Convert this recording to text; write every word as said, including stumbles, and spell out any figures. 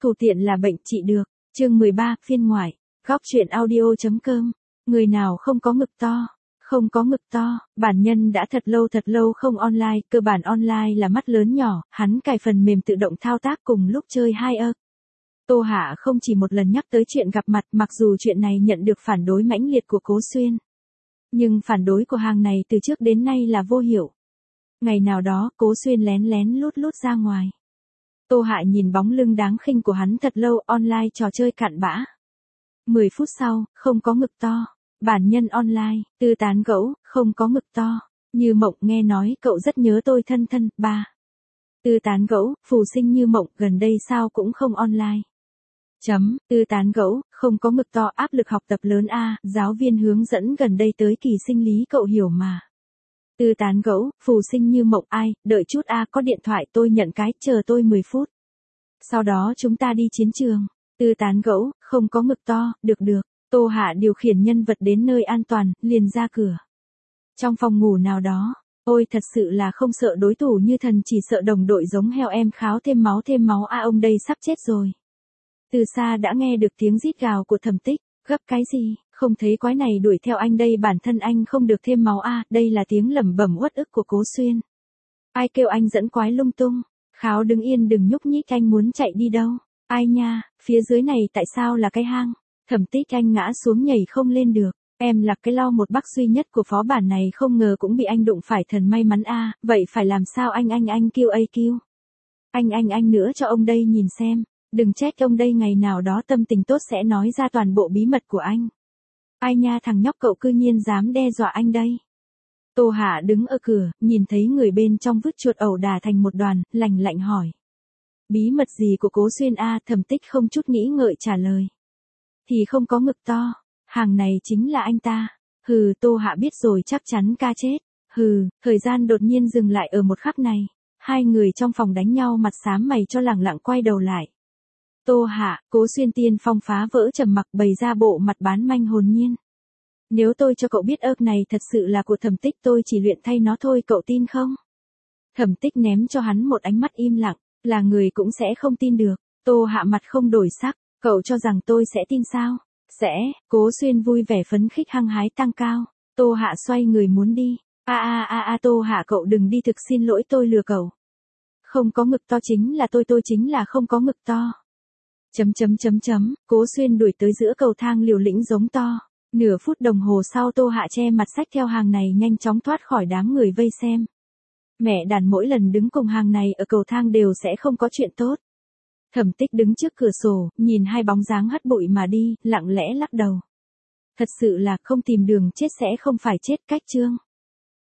cầu tiện là bệnh trị được. Chương mười ba, phiên ngoại. Góc truyện audio.com. Người nào không có ngực to? Không có ngực to, bản nhân đã thật lâu thật lâu không online, cơ bản online là mắt lớn nhỏ, hắn cài phần mềm tự động thao tác cùng lúc chơi hai ơ. Tô Hạ không chỉ một lần nhắc tới chuyện gặp mặt, mặc dù chuyện này nhận được phản đối mãnh liệt của Cố Xuyên. Nhưng phản đối của hàng này từ trước đến nay là vô hiệu. Ngày nào đó, Cố Xuyên lén lén lút lút ra ngoài. Tô Hạ nhìn bóng lưng đáng khinh của hắn thật lâu, online trò chơi cặn bã. mười phút sau, không có ngực to. Bản nhân online, tư tán gẫu, không có ngực to. Như Mộng nghe nói cậu rất nhớ tôi thân thân. Ba. Tư tán gẫu, phù sinh Như Mộng, gần đây sao cũng không online. Chấm, tư tán gẫu, không có ngực to, áp lực học tập lớn a, giáo viên hướng dẫn gần đây tới kỳ sinh lý cậu hiểu mà. Tư tán gẫu, phù sinh Như Mộng, ai, đợi chút a, có điện thoại tôi nhận cái, chờ tôi mười phút. Sau đó chúng ta đi chiến trường. Tư tán gẫu, không có ngực to, được được. Tô Hạ điều khiển nhân vật đến nơi an toàn, liền ra cửa. Trong phòng ngủ nào đó, ôi thật sự là không sợ đối thủ như thần, chỉ sợ đồng đội giống heo, em kháo thêm máu thêm máu a, ông đây sắp chết rồi. Từ xa đã nghe được tiếng rít gào của Thẩm Tích, gấp cái gì, không thấy quái này đuổi theo anh đây, bản thân anh không được thêm máu a, đây là tiếng lẩm bẩm uất ức của Cố Xuyên. Ai kêu anh dẫn quái lung tung, kháo đứng yên đừng nhúc nhích, anh muốn chạy đi đâu, ai nha, phía dưới này tại sao là cái hang. Thẩm Tích anh ngã xuống nhảy không lên được, em là cái lo một bắc duy nhất của phó bản này, không ngờ cũng bị anh đụng phải, thần may mắn a, vậy phải làm sao anh anh anh kêu a kêu. Anh anh anh nữa cho ông đây nhìn xem, đừng trách ông đây ngày nào đó tâm tình tốt sẽ nói ra toàn bộ bí mật của anh. Ai nha, thằng nhóc cậu cư nhiên dám đe dọa anh đây. Tô Hạ đứng ở cửa, nhìn thấy người bên trong vứt chuột ẩu đả thành một đoàn, lạnh lạnh hỏi. Bí mật gì của Cố Xuyên a? Thẩm Tích không chút nghĩ ngợi trả lời. Thì không có ngực to, hàng này chính là anh ta. Hừ, Tô Hạ biết rồi, chắc chắn ca chết. Hừ, thời gian đột nhiên dừng lại ở một khắc này. Hai người trong phòng đánh nhau mặt xám mày cho, lẳng lặng quay đầu lại. Tô Hạ, Cố Xuyên tiên phong phá vỡ trầm mặc, bày ra bộ mặt bán manh hồn nhiên. Nếu tôi cho cậu biết ớt này thật sự là của Thẩm Tích, tôi chỉ luyện thay nó thôi, cậu tin không? Thẩm Tích ném cho hắn một ánh mắt im lặng, là người cũng sẽ không tin được. Tô Hạ mặt không đổi sắc. Cậu cho rằng tôi sẽ tin sao? Sẽ, Cố Xuyên vui vẻ phấn khích hăng hái tăng cao. Tô Hạ xoay người muốn đi. A a a a Tô Hạ cậu đừng đi, thực xin lỗi tôi lừa cậu. Không có ngực to chính là tôi, tôi chính là không có ngực to. Chấm chấm chấm chấm, Cố Xuyên đuổi tới giữa cầu thang liều lĩnh giống to. Nửa phút đồng hồ sau Tô Hạ che mặt xách theo hàng này nhanh chóng thoát khỏi đám người vây xem. Mẹ đàn mỗi lần đứng cùng hàng này ở cầu thang đều sẽ không có chuyện tốt. Thẩm Tích đứng trước cửa sổ, nhìn hai bóng dáng hất bụi mà đi, lặng lẽ lắc đầu. Thật sự là không tìm đường chết sẽ không phải chết, cách chương.